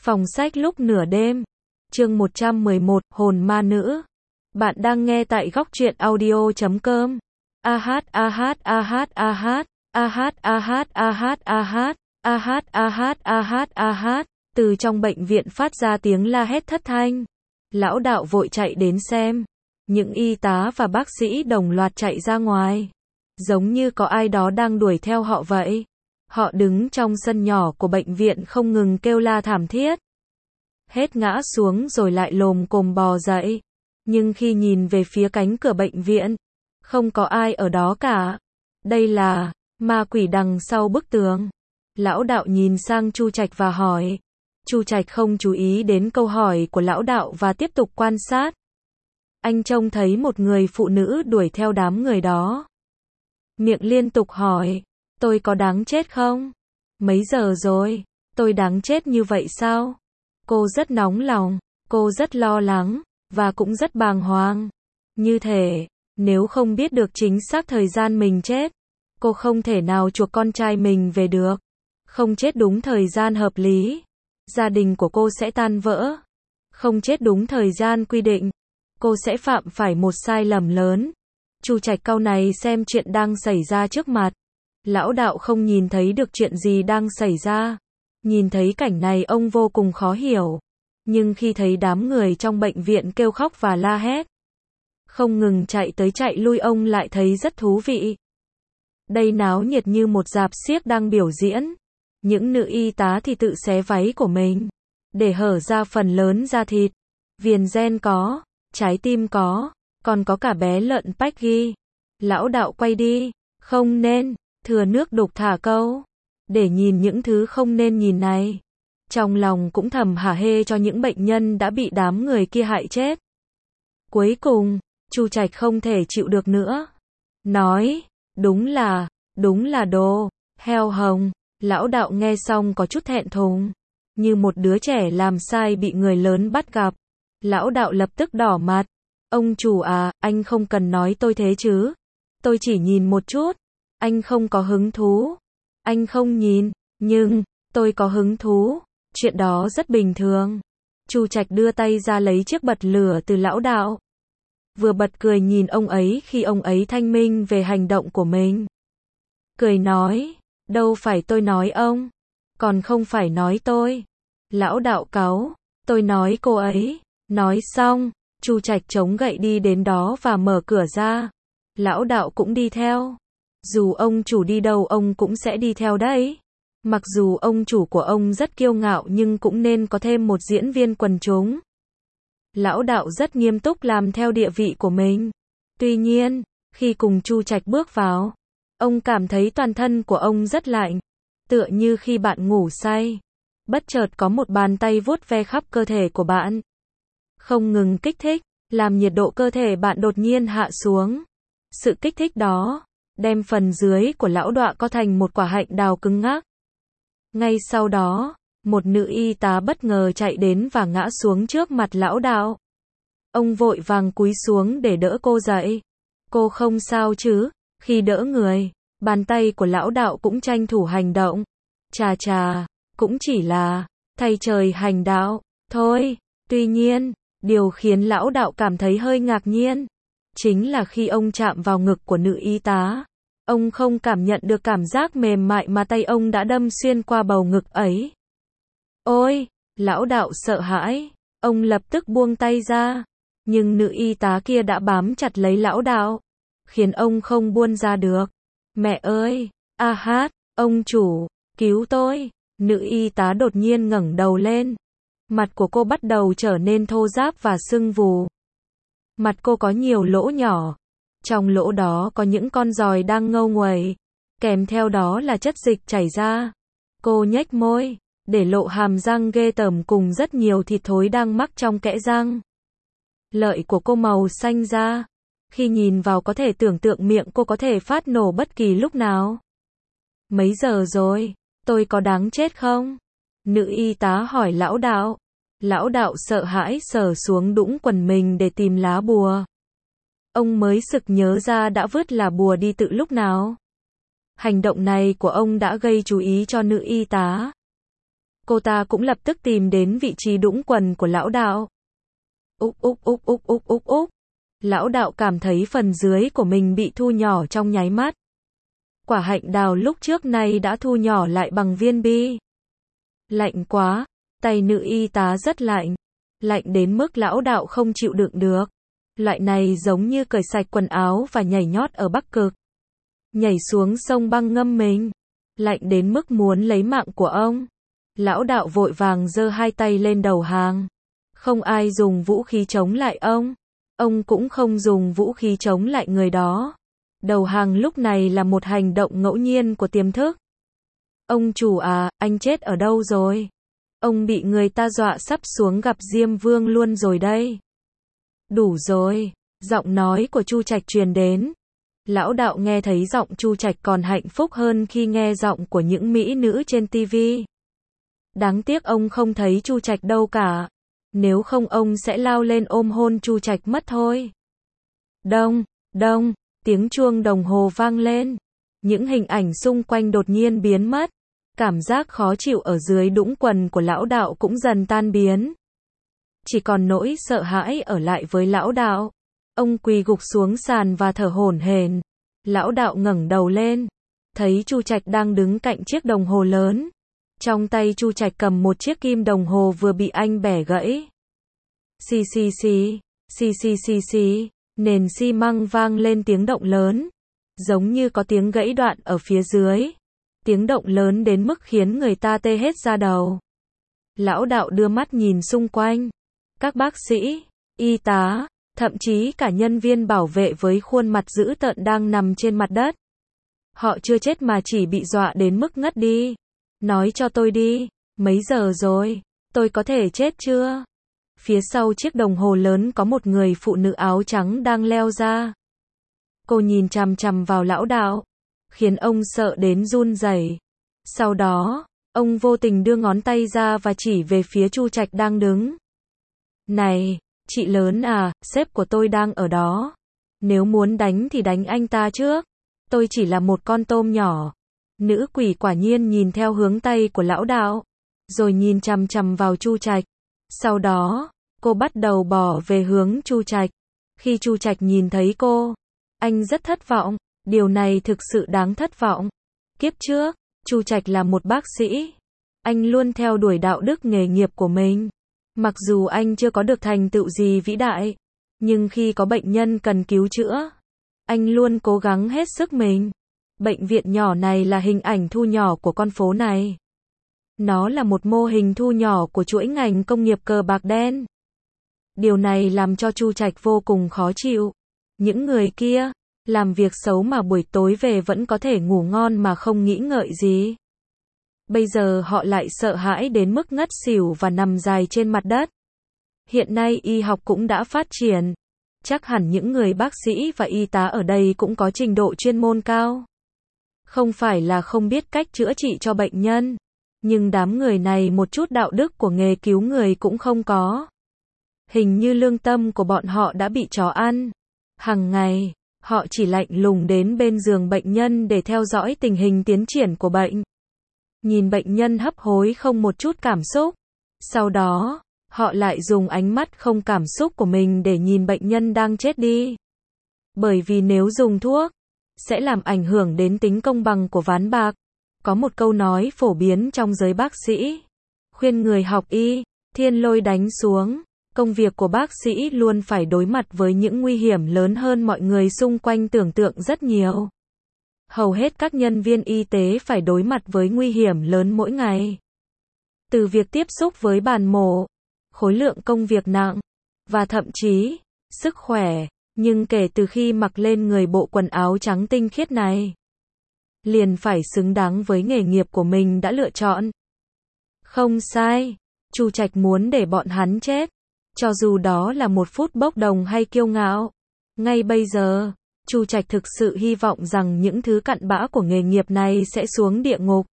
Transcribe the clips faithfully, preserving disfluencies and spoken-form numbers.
Phòng sách lúc nửa đêm. Chương một trăm mười một, hồn ma nữ. Bạn đang nghe tại góc truyện audio chấm com. A hát a hát a hát a hát, a hát a hát a hát a hát, a hát a hát a hát a hát, từ trong bệnh viện phát ra tiếng la hét thất thanh. Lão đạo vội chạy đến xem. Những y tá và bác sĩ đồng loạt chạy ra ngoài. Giống như có ai đó đang đuổi theo họ vậy. Họ đứng trong sân nhỏ của bệnh viện không ngừng kêu la thảm thiết. Hết ngã xuống rồi lại lồm cồm bò dậy. Nhưng khi nhìn về phía cánh cửa bệnh viện, không có ai ở đó cả. Đây là ma quỷ đằng sau bức tường. Lão đạo nhìn sang Chu Trạch và hỏi. Chu Trạch không chú ý đến câu hỏi của lão đạo và tiếp tục quan sát. Anh trông thấy một người phụ nữ đuổi theo đám người đó. Miệng liên tục hỏi, tôi có đáng chết không? Mấy giờ rồi? Tôi đáng chết như vậy sao? Cô rất nóng lòng, cô rất lo lắng, và cũng rất bàng hoàng. Như thể, nếu không biết được chính xác thời gian mình chết, cô không thể nào chuộc con trai mình về được. Không chết đúng thời gian hợp lý, gia đình của cô sẽ tan vỡ. Không chết đúng thời gian quy định, cô sẽ phạm phải một sai lầm lớn. Chu Trạch cau này xem chuyện đang xảy ra trước mặt. Lão đạo không nhìn thấy được chuyện gì đang xảy ra. Nhìn thấy cảnh này ông vô cùng khó hiểu. Nhưng khi thấy đám người trong bệnh viện kêu khóc và la hét, không ngừng chạy tới chạy lui, ông lại thấy rất thú vị. Đây náo nhiệt như một rạp xiếc đang biểu diễn. Những nữ y tá thì tự xé váy của mình, để hở ra phần lớn da thịt. Viền ren có, trái tim có, còn có cả bé lợn Peggy. Lão đạo quay đi, không nên, thừa nước đục thả câu. Để nhìn những thứ không nên nhìn này. Trong lòng cũng thầm hả hê cho những bệnh nhân đã bị đám người kia hại chết. Cuối cùng, Chu Trạch không thể chịu được nữa. Nói, đúng là, đúng là đồ heo hồng. Lão đạo nghe xong có chút thẹn thùng. Như một đứa trẻ làm sai bị người lớn bắt gặp. Lão đạo lập tức đỏ mặt. Ông chủ à, anh không cần nói tôi thế chứ. Tôi chỉ nhìn một chút. Anh không có hứng thú. Anh không nhìn, nhưng, tôi có hứng thú. Chuyện đó rất bình thường. Chu Trạch đưa tay ra lấy chiếc bật lửa từ lão đạo. Vừa bật cười nhìn ông ấy khi ông ấy thanh minh về hành động của mình. Cười nói, đâu phải tôi nói ông, còn không phải nói tôi. Lão đạo cáu, tôi nói cô ấy. Nói xong, Chu Trạch chống gậy đi đến đó và mở cửa ra. Lão đạo cũng đi theo. Dù ông chủ đi đâu ông cũng sẽ đi theo đấy. Mặc dù ông chủ của ông rất kiêu ngạo nhưng cũng nên có thêm một diễn viên quần chúng. Lão đạo rất nghiêm túc làm theo địa vị của mình. Tuy nhiên, khi cùng Chu Trạch bước vào, ông cảm thấy toàn thân của ông rất lạnh. Tựa như khi bạn ngủ say, bất chợt có một bàn tay vuốt ve khắp cơ thể của bạn. Không ngừng kích thích, làm nhiệt độ cơ thể bạn đột nhiên hạ xuống. Sự kích thích đó đem phần dưới của lão đọa co thành một quả hạnh đào cứng ngắc. Ngay sau đó, một nữ y tá bất ngờ chạy đến và ngã xuống trước mặt lão đạo. Ông vội vàng cúi xuống để đỡ cô dậy. Cô không sao chứ? Khi đỡ người, bàn tay của lão đạo cũng tranh thủ hành động. Chà chà, cũng chỉ là thay trời hành đạo thôi. Tuy nhiên, điều khiến lão đạo cảm thấy hơi ngạc nhiên chính là khi ông chạm vào ngực của nữ y tá, ông không cảm nhận được cảm giác mềm mại mà tay ông đã đâm xuyên qua bầu ngực ấy. Ôi, lão đạo sợ hãi, ông lập tức buông tay ra, nhưng nữ y tá kia đã bám chặt lấy lão đạo, khiến ông không buông ra được. Mẹ ơi, a hát, ông chủ, cứu tôi. Nữ y tá đột nhiên ngẩng đầu lên. Mặt của cô bắt đầu trở nên thô ráp và sưng vù. Mặt cô có nhiều lỗ nhỏ. Trong lỗ đó có những con giòi đang ngâu nguẩy. Kèm theo đó là chất dịch chảy ra. Cô nhếch môi, để lộ hàm răng ghê tởm cùng rất nhiều thịt thối đang mắc trong kẽ răng. Lợi của cô màu xanh da. Khi nhìn vào có thể tưởng tượng miệng cô có thể phát nổ bất kỳ lúc nào. Mấy giờ rồi? Tôi có đáng chết không? Nữ y tá hỏi lão đạo. Lão đạo sợ hãi sờ xuống đũng quần mình để tìm lá bùa. Ông mới sực nhớ ra đã vứt lá bùa đi từ lúc nào. Hành động này của ông đã gây chú ý cho nữ y tá. Cô ta cũng lập tức tìm đến vị trí đũng quần của lão đạo. Úc úc úc úc úc úc úc. Lão đạo cảm thấy phần dưới của mình bị thu nhỏ trong nháy mắt. Quả hạnh đào lúc trước này đã thu nhỏ lại bằng viên bi. Lạnh quá, tay nữ y tá rất lạnh. Lạnh đến mức lão đạo không chịu đựng được. Loại này giống như cởi sạch quần áo và nhảy nhót ở Bắc Cực. Nhảy xuống sông băng ngâm mình. Lạnh đến mức muốn lấy mạng của ông. Lão đạo vội vàng giơ hai tay lên đầu hàng. Không ai dùng vũ khí chống lại ông. Ông cũng không dùng vũ khí chống lại người đó. Đầu hàng lúc này là một hành động ngẫu nhiên của tiềm thức. Ông chủ à, anh chết ở đâu rồi? Ông bị người ta dọa sắp xuống gặp Diêm Vương luôn rồi đây. Đủ rồi, giọng nói của Chu Trạch truyền đến. Lão đạo nghe thấy giọng Chu Trạch còn hạnh phúc hơn khi nghe giọng của những mỹ nữ trên ti vi. Đáng tiếc ông không thấy Chu Trạch đâu cả. Nếu không ông sẽ lao lên ôm hôn Chu Trạch mất thôi. Đông, đông, tiếng chuông đồng hồ vang lên. Những hình ảnh xung quanh đột nhiên biến mất. Cảm giác khó chịu ở dưới đũng quần của lão đạo cũng dần tan biến. Chỉ còn nỗi sợ hãi ở lại với lão đạo. Ông quỳ gục xuống sàn và thở hổn hển. Lão đạo ngẩng đầu lên, thấy Chu Trạch đang đứng cạnh chiếc đồng hồ lớn. Trong tay Chu Trạch cầm một chiếc kim đồng hồ vừa bị anh bẻ gãy. Xì xì xì, xì xì xì xì, nền xi măng vang lên tiếng động lớn, giống như có tiếng gãy đoạn ở phía dưới. Tiếng động lớn đến mức khiến người ta tê hết da đầu. Lão đạo đưa mắt nhìn xung quanh. Các bác sĩ, y tá, thậm chí cả nhân viên bảo vệ với khuôn mặt dữ tợn đang nằm trên mặt đất. Họ chưa chết mà chỉ bị dọa đến mức ngất đi. Nói cho tôi đi, mấy giờ rồi, tôi có thể chết chưa? Phía sau chiếc đồng hồ lớn có một người phụ nữ áo trắng đang leo ra. Cô nhìn chằm chằm vào lão đạo, khiến ông sợ đến run rẩy. Sau đó, ông vô tình đưa ngón tay ra và chỉ về phía Chu Trạch đang đứng. Này, chị lớn à, sếp của tôi đang ở đó. Nếu muốn đánh thì đánh anh ta trước. Tôi chỉ là một con tôm nhỏ. Nữ quỷ quả nhiên nhìn theo hướng tay của lão đạo, rồi nhìn chằm chằm vào Chu Trạch. Sau đó, cô bắt đầu bỏ về hướng Chu Trạch. Khi Chu Trạch nhìn thấy cô, anh rất thất vọng. Điều này thực sự đáng thất vọng. Kiếp trước, Chu Trạch là một bác sĩ. Anh luôn theo đuổi đạo đức nghề nghiệp của mình. Mặc dù anh chưa có được thành tựu gì vĩ đại, nhưng khi có bệnh nhân cần cứu chữa, anh luôn cố gắng hết sức mình. Bệnh viện nhỏ này là hình ảnh thu nhỏ của con phố này. Nó là một mô hình thu nhỏ của chuỗi ngành công nghiệp cờ bạc đen. Điều này làm cho Chu Trạch vô cùng khó chịu. Những người kia, làm việc xấu mà buổi tối về vẫn có thể ngủ ngon mà không nghĩ ngợi gì. Bây giờ họ lại sợ hãi đến mức ngất xỉu và nằm dài trên mặt đất. Hiện nay y học cũng đã phát triển. Chắc hẳn những người bác sĩ và y tá ở đây cũng có trình độ chuyên môn cao. Không phải là không biết cách chữa trị cho bệnh nhân, nhưng đám người này một chút đạo đức của nghề cứu người cũng không có. Hình như lương tâm của bọn họ đã bị chó ăn. Hằng ngày, họ chỉ lạnh lùng đến bên giường bệnh nhân để theo dõi tình hình tiến triển của bệnh. Nhìn bệnh nhân hấp hối không một chút cảm xúc. Sau đó, họ lại dùng ánh mắt không cảm xúc của mình để nhìn bệnh nhân đang chết đi. Bởi vì nếu dùng thuốc, sẽ làm ảnh hưởng đến tính công bằng của ván bạc. Có một câu nói phổ biến trong giới bác sĩ. Khuyên người học y, thiên lôi đánh xuống. Công việc của bác sĩ luôn phải đối mặt với những nguy hiểm lớn hơn mọi người xung quanh tưởng tượng rất nhiều. Hầu hết các nhân viên y tế phải đối mặt với nguy hiểm lớn mỗi ngày. Từ việc tiếp xúc với bàn mổ, khối lượng công việc nặng, và thậm chí, sức khỏe. Nhưng kể từ khi mặc lên người bộ quần áo trắng tinh khiết này, liền phải xứng đáng với nghề nghiệp của mình đã lựa chọn. Không sai, Chu Trạch muốn để bọn hắn chết, cho dù đó là một phút bốc đồng hay kiêu ngạo. Ngay bây giờ, Chu Trạch thực sự hy vọng rằng những thứ cặn bã của nghề nghiệp này sẽ xuống địa ngục.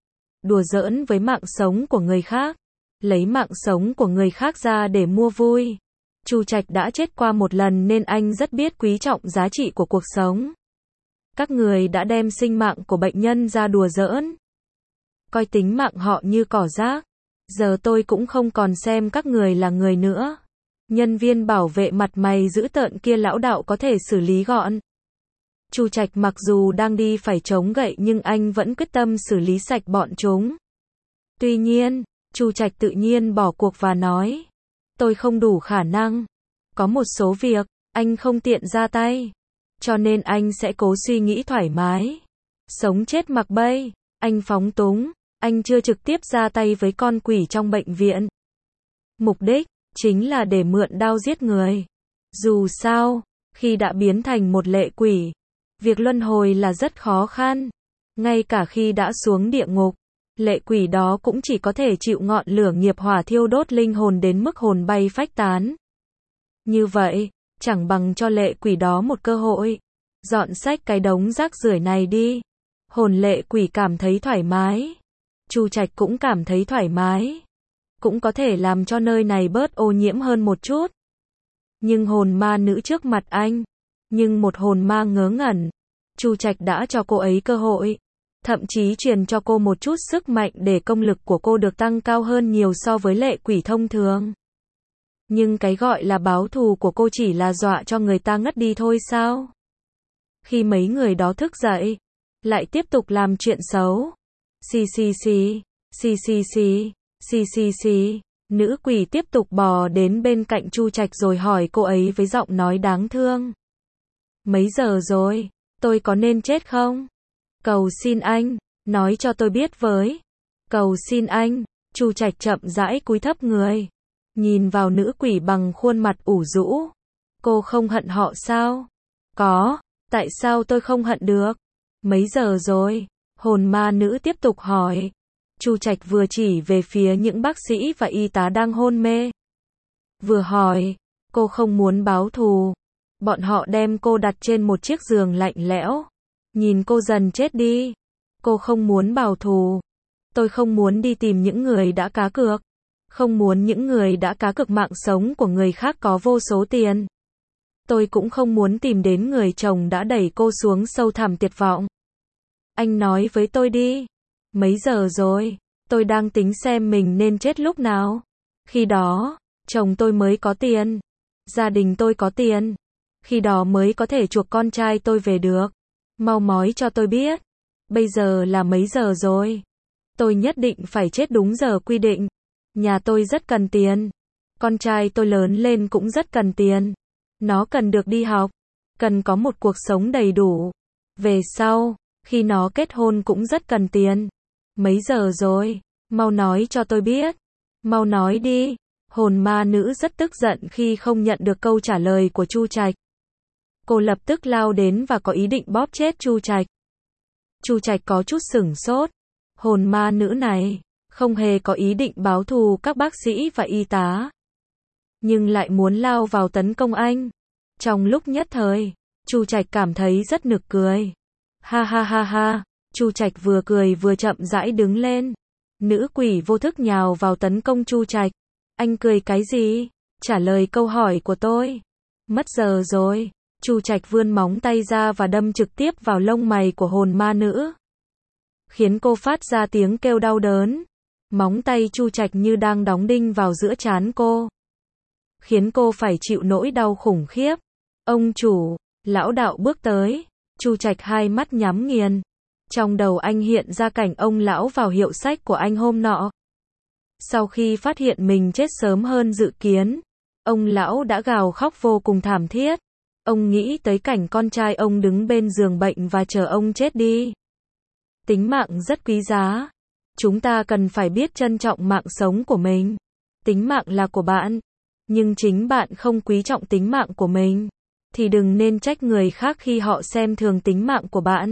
Đùa giỡn với mạng sống của người khác, lấy mạng sống của người khác ra để mua vui. Chu Trạch đã chết qua một lần nên anh rất biết quý trọng giá trị của cuộc sống. Các người đã đem sinh mạng của bệnh nhân ra đùa giỡn, coi tính mạng họ như cỏ rác. Giờ tôi cũng không còn xem các người là người nữa. Nhân viên bảo vệ mặt mày dữ tợn kia lão đạo có thể xử lý gọn. Chu Trạch mặc dù đang đi phải chống gậy nhưng anh vẫn quyết tâm xử lý sạch bọn chúng. Tuy nhiên, Chu Trạch tự nhiên bỏ cuộc và nói, tôi không đủ khả năng. Có một số việc, anh không tiện ra tay. Cho nên anh sẽ cố suy nghĩ thoải mái. Sống chết mặc bay, anh phóng túng, anh chưa trực tiếp ra tay với con quỷ trong bệnh viện. Mục đích, chính là để mượn đao giết người. Dù sao, khi đã biến thành một lệ quỷ, việc luân hồi là rất khó khăn. Ngay cả khi đã xuống địa ngục, lệ quỷ đó cũng chỉ có thể chịu ngọn lửa nghiệp hỏa thiêu đốt linh hồn đến mức hồn bay phách tán. Như vậy, chẳng bằng cho lệ quỷ đó một cơ hội. Dọn xách cái đống rác rưởi này đi. Hồn lệ quỷ cảm thấy thoải mái. Chu Trạch cũng cảm thấy thoải mái. Cũng có thể làm cho nơi này bớt ô nhiễm hơn một chút. Nhưng hồn ma nữ trước mặt anh, nhưng một hồn ma ngớ ngẩn. Chu Trạch đã cho cô ấy cơ hội, thậm chí truyền cho cô một chút sức mạnh để công lực của cô được tăng cao hơn nhiều so với lệ quỷ thông thường. Nhưng cái gọi là báo thù của cô chỉ là dọa cho người ta ngất đi thôi sao? Khi mấy người đó thức dậy, lại tiếp tục làm chuyện xấu. Xì xì xì, xì xì xì, xì xì xì. Nữ quỷ tiếp tục bò đến bên cạnh Chu Trạch rồi hỏi cô ấy với giọng nói đáng thương. Mấy giờ rồi, tôi có nên chết không? Cầu xin anh, nói cho tôi biết với. Cầu xin anh, Chu Trạch chậm rãi cúi thấp người. Nhìn vào nữ quỷ bằng khuôn mặt ủ rũ. Cô không hận họ sao? Có, tại sao tôi không hận được? Mấy giờ rồi? Hồn ma nữ tiếp tục hỏi. Chu Trạch vừa chỉ về phía những bác sĩ và y tá đang hôn mê. Vừa hỏi, cô không muốn báo thù. Bọn họ đem cô đặt trên một chiếc giường lạnh lẽo. Nhìn cô dần chết đi. Cô không muốn báo thù. Tôi không muốn đi tìm những người đã cá cược. Không muốn những người đã cá cược mạng sống của người khác có vô số tiền. Tôi cũng không muốn tìm đến người chồng đã đẩy cô xuống sâu thẳm tuyệt vọng. Anh nói với tôi đi. Mấy giờ rồi? Tôi đang tính xem mình nên chết lúc nào. Khi đó, chồng tôi mới có tiền. Gia đình tôi có tiền. Khi đó mới có thể chuộc con trai tôi về được. Mau mói cho tôi biết. Bây giờ là mấy giờ rồi? Tôi nhất định phải chết đúng giờ quy định. Nhà tôi rất cần tiền. Con trai tôi lớn lên cũng rất cần tiền. Nó cần được đi học. Cần có một cuộc sống đầy đủ. Về sau, khi nó kết hôn cũng rất cần tiền. Mấy giờ rồi? Mau nói cho tôi biết. Mau nói đi. Hồn ma nữ rất tức giận khi không nhận được câu trả lời của Chu Trạch. Cô lập tức lao đến và có ý định bóp chết Chu Trạch. Chu Trạch có chút sửng sốt. Hồn ma nữ này không hề có ý định báo thù các bác sĩ và y tá, nhưng lại muốn lao vào tấn công anh. Trong lúc nhất thời, Chu Trạch cảm thấy rất nực cười. Ha ha ha ha, Chu Trạch vừa cười vừa chậm rãi đứng lên. Nữ quỷ vô thức nhào vào tấn công Chu Trạch. Anh cười cái gì? Trả lời câu hỏi của tôi. Mất giờ rồi. Chu Trạch vươn móng tay ra và đâm trực tiếp vào lông mày của hồn ma nữ, khiến cô phát ra tiếng kêu đau đớn. Móng tay Chu Trạch như đang đóng đinh vào giữa trán cô, khiến cô phải chịu nỗi đau khủng khiếp. Ông chủ, lão đạo bước tới. Chu Trạch hai mắt nhắm nghiền. Trong đầu anh hiện ra cảnh ông lão vào hiệu sách của anh hôm nọ. Sau khi phát hiện mình chết sớm hơn dự kiến, ông lão đã gào khóc vô cùng thảm thiết. Ông nghĩ tới cảnh con trai ông đứng bên giường bệnh và chờ ông chết đi. Tính mạng rất quý giá. Chúng ta cần phải biết trân trọng mạng sống của mình. Tính mạng là của bạn, nhưng chính bạn không quý trọng tính mạng của mình, thì đừng nên trách người khác khi họ xem thường tính mạng của bạn.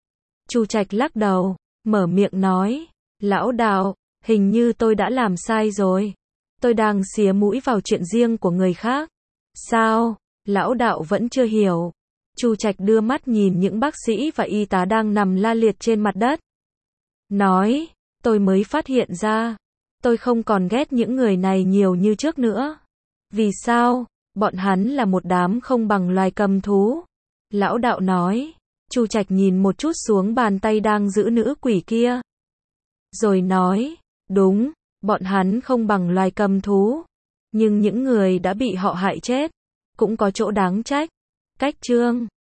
Chu Trạch lắc đầu, mở miệng nói, lão đạo, hình như tôi đã làm sai rồi. Tôi đang xía mũi vào chuyện riêng của người khác. Sao? Lão đạo vẫn chưa hiểu. Chu Trạch đưa mắt nhìn những bác sĩ và y tá đang nằm la liệt trên mặt đất. Nói, tôi mới phát hiện ra, tôi không còn ghét những người này nhiều như trước nữa. Vì sao? Bọn hắn là một đám không bằng loài cầm thú. Lão đạo nói. Chu Trạch nhìn một chút xuống bàn tay đang giữ nữ quỷ kia, rồi nói, đúng, Bọn hắn không bằng loài cầm thú, nhưng những người đã bị họ hại chết, cũng có chỗ đáng trách. Cách chương